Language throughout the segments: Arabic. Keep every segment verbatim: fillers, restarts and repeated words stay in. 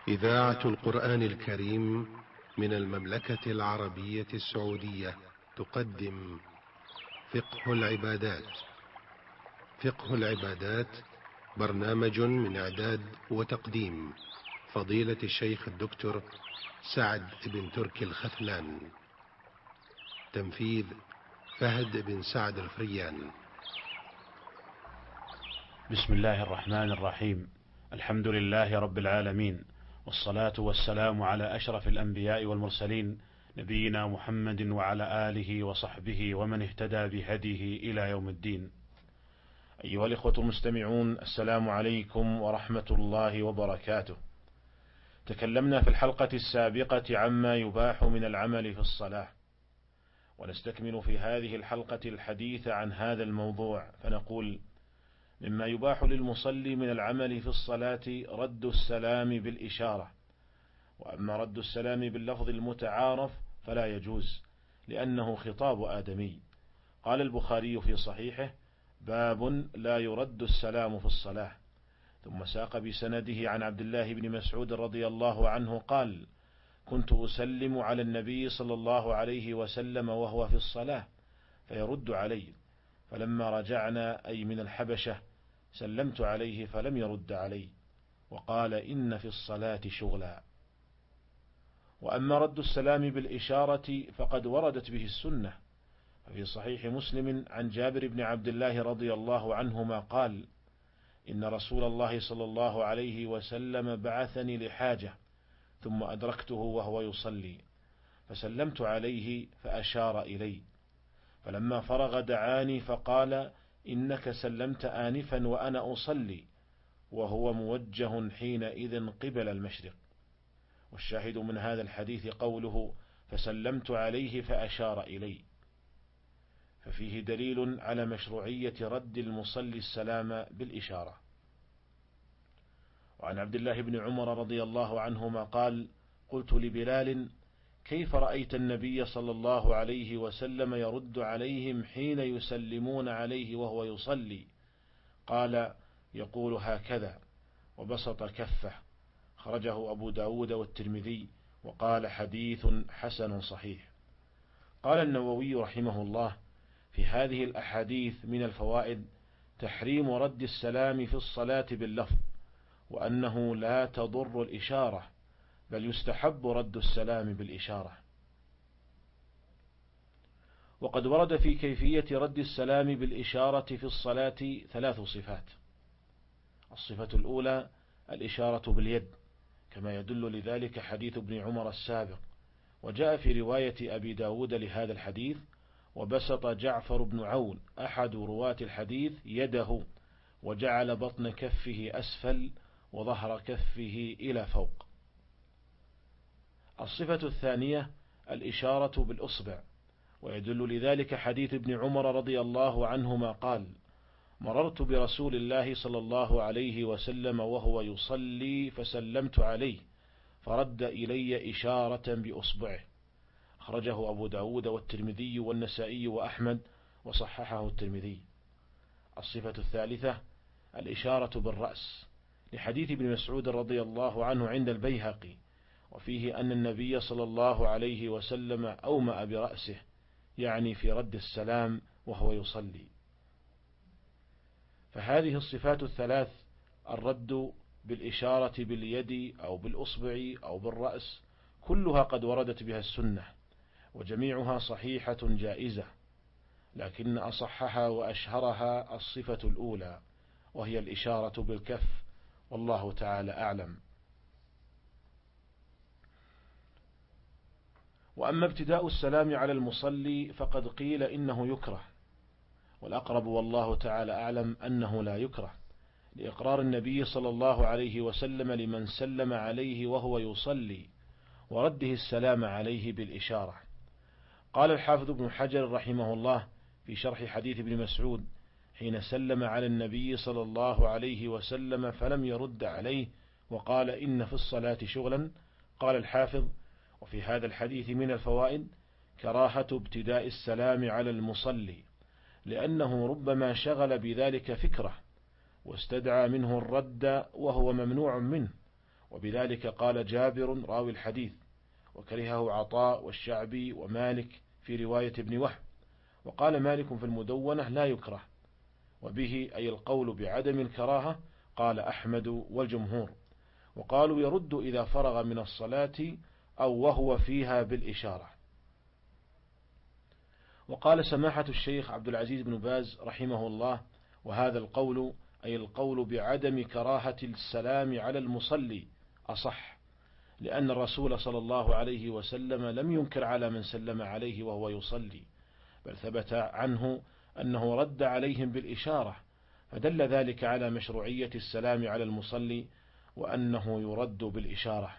إذاعة القرآن الكريم من المملكة العربية السعودية تقدم فقه العبادات. فقه العبادات برنامج من إعداد وتقديم فضيلة الشيخ الدكتور سعد بن تركي الخثلان. تنفيذ فهد بن سعد الفريان. بسم الله الرحمن الرحيم. الحمد لله رب العالمين، والصلاة والسلام على أشرف الأنبياء والمرسلين، نبينا محمد وعلى آله وصحبه ومن اهتدى بهديه إلى يوم الدين. أيها الإخوة المستمعون، السلام عليكم ورحمة الله وبركاته. تكلمنا في الحلقة السابقة عما يباح من العمل في الصلاة، ونستكمل في هذه الحلقة الحديث عن هذا الموضوع، فنقول: مما يباح للمصلي من العمل في الصلاة رد السلام بالإشارة، وأما رد السلام باللفظ المتعارف فلا يجوز، لأنه خطاب آدمي. قال البخاري في صحيحه: باب لا يرد السلام في الصلاة. ثم ساق بسنده عن عبد الله بن مسعود رضي الله عنه قال: كنت أسلم على النبي صلى الله عليه وسلم وهو في الصلاة فيرد علي، فلما رجعنا أي من الحبشة سلمت عليه فلم يرد علي، وقال: إن في الصلاة شغلا. وأما رد السلام بالإشارة فقد وردت به السنة، ففي صحيح مسلم عن جابر بن عبد الله رضي الله عنهما قال: إن رسول الله صلى الله عليه وسلم بعثني لحاجة، ثم أدركته وهو يصلي فسلمت عليه فأشار إلي، فلما فرغ دعاني فقال: إنك سلمت آنفا وأنا أصلي، وهو موجه حينئذ قبل المشرق. والشاهد من هذا الحديث قوله: فسلمت عليه فأشار إلي، ففيه دليل على مشروعية رد المصلي السلام بالإشارة. وعن عبد الله بن عمر رضي الله عنهما قال: قلت لبلال: كيف رأيت النبي صلى الله عليه وسلم يرد عليهم حين يسلمون عليه وهو يصلي؟ قال: يقول هكذا، وبسط كفه. خرجه أبو داود والترمذي، وقال: حديث حسن صحيح. قال النووي رحمه الله: في هذه الأحاديث من الفوائد تحريم رد السلام في الصلاة باللفظ، وأنه لا تضر الإشارة، بل يستحب رد السلام بالإشارة. وقد ورد في كيفية رد السلام بالإشارة في الصلاة ثلاث صفات. الصفة الأولى الإشارة باليد، كما يدل لذلك حديث ابن عمر السابق، وجاء في رواية أبي داود لهذا الحديث: وبسط جعفر بن عون أحد رواة الحديث يده، وجعل بطن كفه أسفل وظهر كفه إلى فوق. الصفة الثانية الإشارة بالأصبع، ويدل لذلك حديث ابن عمر رضي الله عنهما قال: مررت برسول الله صلى الله عليه وسلم وهو يصلي فسلمت عليه فرد إلي إشارة بأصبعه. أخرجه أبو داود والترمذي والنسائي وأحمد، وصححه الترمذي. الصفة الثالثة الإشارة بالرأس، لحديث ابن مسعود رضي الله عنه عند البيهقي، وفيه أن النبي صلى الله عليه وسلم أومأ برأسه، يعني في رد السلام وهو يصلي. فهذه الصفات الثلاث، الرد بالإشارة باليد أو بالأصبع أو بالرأس، كلها قد وردت بها السنة، وجميعها صحيحة جائزة، لكن أصحها وأشهرها الصفة الأولى، وهي الإشارة بالكف، والله تعالى أعلم. وأما ابتداء السلام على المصلي فقد قيل إنه يكره، والأقرب والله تعالى أعلم أنه لا يكره، لإقرار النبي صلى الله عليه وسلم لمن سلم عليه وهو يصلي، ورده السلام عليه بالإشارة. قال الحافظ ابن حجر رحمه الله في شرح حديث ابن مسعود: حين سلم على النبي صلى الله عليه وسلم فلم يرد عليه وقال: إن في الصلاة شغلا. قال الحافظ: وفي هذا الحديث من الفوائد كراهة ابتداء السلام على المصلي، لأنه ربما شغل بذلك فكره واستدعى منه الرد وهو ممنوع منه، وبذلك قال جابر راوي الحديث، وكرهه عطاء والشعبي ومالك في رواية ابن وهب، وقال مالك في المدونة لا يكره، وبه أي القول بعدم الكراهة قال أحمد والجمهور، وقالوا يرد إذا فرغ من الصلاة أو وهو فيها بالإشارة. وقال سماحة الشيخ عبد العزيز بن باز رحمه الله: وهذا القول أي القول بعدم كراهة السلام على المصلي أصح، لأن الرسول صلى الله عليه وسلم لم ينكر على من سلم عليه وهو يصلي، بل ثبت عنه أنه رد عليهم بالإشارة، فدل ذلك على مشروعية السلام على المصلي وأنه يرد بالإشارة.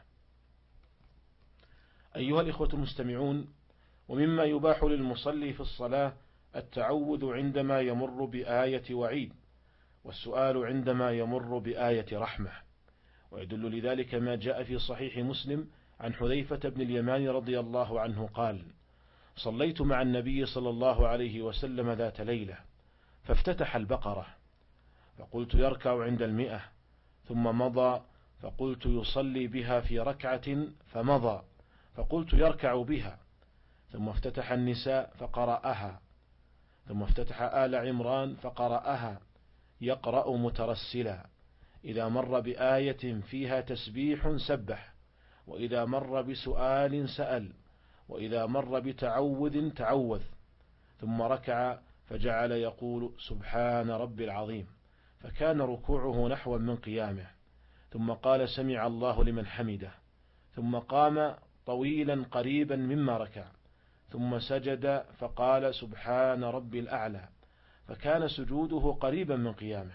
أيها الإخوة المستمعون، ومما يباح للمصلي في الصلاة التعوذ عندما يمر بآية وعيد، والسؤال عندما يمر بآية رحمة، ويدل لذلك ما جاء في صحيح مسلم عن حذيفة بن اليمان رضي الله عنه قال: صليت مع النبي صلى الله عليه وسلم ذات ليلة فافتتح البقرة، فقلت يركع عند المئة، ثم مضى، فقلت يصلي بها في ركعة، فمضى، فقلت يركع بها، ثم افتتح النساء فقرأها، ثم افتتح آل عمران فقرأها يقرأ مترسلا، إذا مر بآية فيها تسبيح سبح، وإذا مر بسؤال سأل، وإذا مر بتعوذ تعوذ، ثم ركع فجعل يقول سبحان ربي العظيم، فكان ركوعه نحوا من قيامه، ثم قال سمع الله لمن حمده، ثم قام طويلا قريبا مما ركع، ثم سجد فقال سبحان ربي الأعلى، فكان سجوده قريبا من قيامه.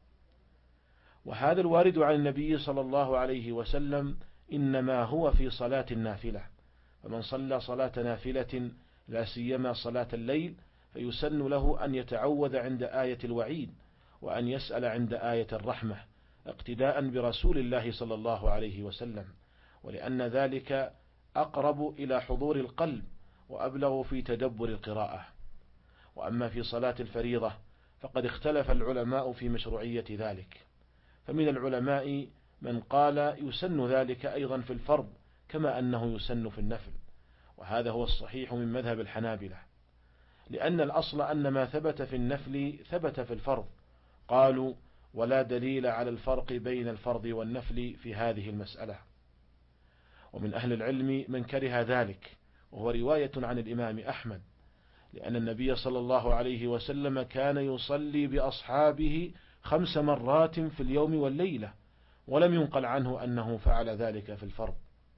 وهذا الوارد عن النبي صلى الله عليه وسلم إنما هو في صلاة النافلة، فمن صلى صلاة نافلة لا سيما صلاة الليل فيسن له أن يتعوذ عند آية الوعيد، وأن يسأل عند آية الرحمة، اقتداء برسول الله صلى الله عليه وسلم، ولأن ذلك أقرب إلى حضور القلب وأبلغ في تدبر القراءة. وأما في صلاة الفريضة فقد اختلف العلماء في مشروعية ذلك، فمن العلماء من قال يسن ذلك أيضا في الفرض كما أنه يسن في النفل، وهذا هو الصحيح من مذهب الحنابلة، لأن الأصل أن ما ثبت في النفل ثبت في الفرض، قالوا ولا دليل على الفرق بين الفرض والنفل في هذه المسألة. ومن أهل العلم من كره ذلك، وهو رواية عن الإمام أحمد، لأن النبي صلى الله عليه وسلم كان يصلي بأصحابه خمس مرات في اليوم والليلة، ولم ينقل عنه أنه فعل ذلك في الفرض.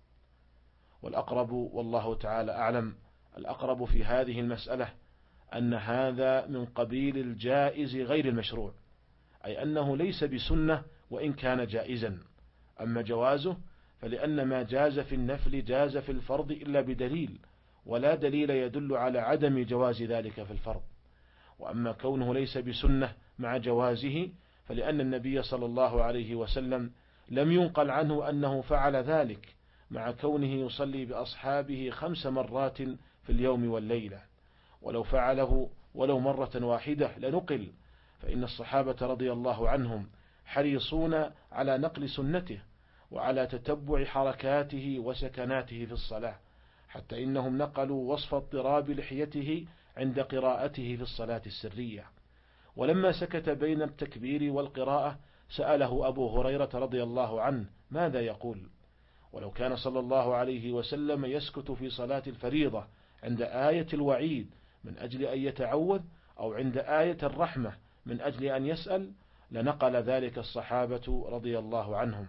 والأقرب والله تعالى أعلم، الأقرب في هذه المسألة أن هذا من قبيل الجائز غير المشروع، أي أنه ليس بسنة وإن كان جائزا. أما جوازه فلأن ما جاز في النفل جاز في الفرض إلا بدليل، ولا دليل يدل على عدم جواز ذلك في الفرض. وأما كونه ليس بسنة مع جوازه فلأن النبي صلى الله عليه وسلم لم ينقل عنه أنه فعل ذلك، مع كونه يصلي بأصحابه خمس مرات في اليوم والليلة، ولو فعله ولو مرة واحدة لنقل، فإن الصحابة رضي الله عنهم حريصون على نقل سنته وعلى تتبع حركاته وسكناته في الصلاة، حتى إنهم نقلوا وصف اضطراب لحيته عند قراءته في الصلاة السرية. ولما سكت بين التكبير والقراءة سأله أبو هريرة رضي الله عنه ماذا يقول، ولو كان صلى الله عليه وسلم يسكت في صلاة الفريضة عند آية الوعيد من أجل أن يتعوذ، أو عند آية الرحمة من أجل أن يسأل، لنقل ذلك الصحابة رضي الله عنهم.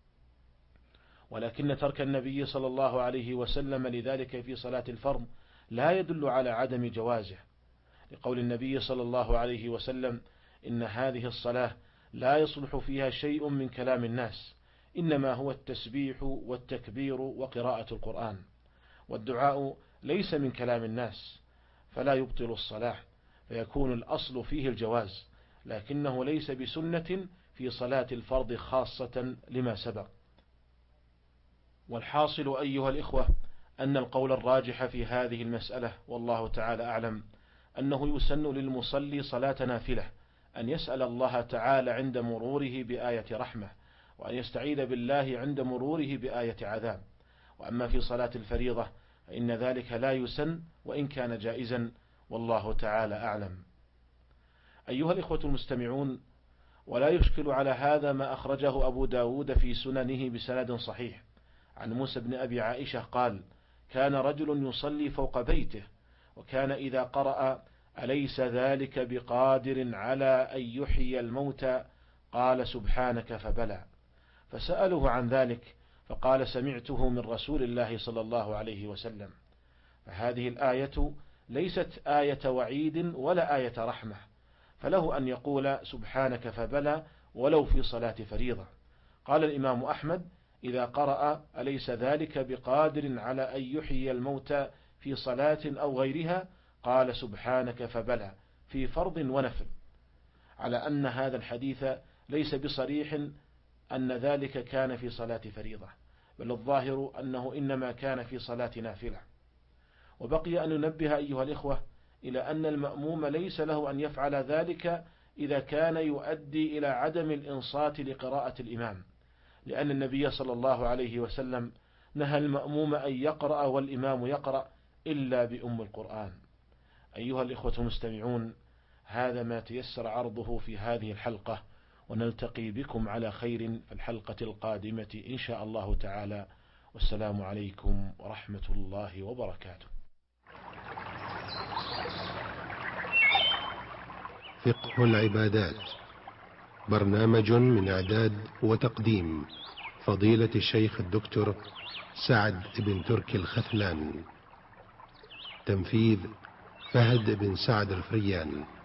ولكن ترك النبي صلى الله عليه وسلم لذلك في صلاة الفرض لا يدل على عدم جوازه، لقول النبي صلى الله عليه وسلم إن هذه الصلاة لا يصلح فيها شيء من كلام الناس، إنما هو التسبيح والتكبير وقراءة القرآن، والدعاء ليس من كلام الناس فلا يبطل الصلاة، فيكون الأصل فيه الجواز، لكنه ليس بسنة في صلاة الفرض خاصة لما سبق. والحاصل أيها الإخوة أن القول الراجح في هذه المسألة والله تعالى أعلم أنه يسن للمصلي صلاة نافلة أن يسأل الله تعالى عند مروره بآية رحمة، وأن يستعيذ بالله عند مروره بآية عذاب. وأما في صلاة الفريضة فإن ذلك لا يسن وإن كان جائزا، والله تعالى أعلم. أيها الإخوة المستمعون، ولا يشكل على هذا ما أخرجه أبو داود في سننه بسند صحيح عن موسى بن أبي عائشة قال: كان رجل يصلي فوق بيته، وكان إذا قرأ أليس ذلك بقادر على أن يحيي الموتى قال سبحانك فبلى، فسأله عن ذلك فقال سمعته من رسول الله صلى الله عليه وسلم. فهذه الآية ليست آية وعيد ولا آية رحمة، فله أن يقول سبحانك فبلى ولو في صلاة فريضة. قال الإمام أحمد: إذا قرأ أليس ذلك بقادر على أن يحيي الموتى في صلاة أو غيرها قال سبحانك فبلى في فرض ونفل، على أن هذا الحديث ليس بصريح أن ذلك كان في صلاة فريضة، بل الظاهر أنه إنما كان في صلاة نافلة. وبقي أن ننبه أيها الإخوة إلى أن المأموم ليس له أن يفعل ذلك إذا كان يؤدي إلى عدم الإنصات لقراءة الإمام، لأن النبي صلى الله عليه وسلم نهى المأموم أن يقرأ والإمام يقرأ إلا بأم القرآن. أيها الإخوة المستمعون، هذا ما تيسر عرضه في هذه الحلقة، ونلتقي بكم على خير في الحلقة القادمة إن شاء الله تعالى، والسلام عليكم ورحمة الله وبركاته. فقه العبادات، برنامج من إعداد وتقديم فضيلة الشيخ الدكتور سعد بن تركي الخثلان، تنفيذ فهد بن سعد الفريان.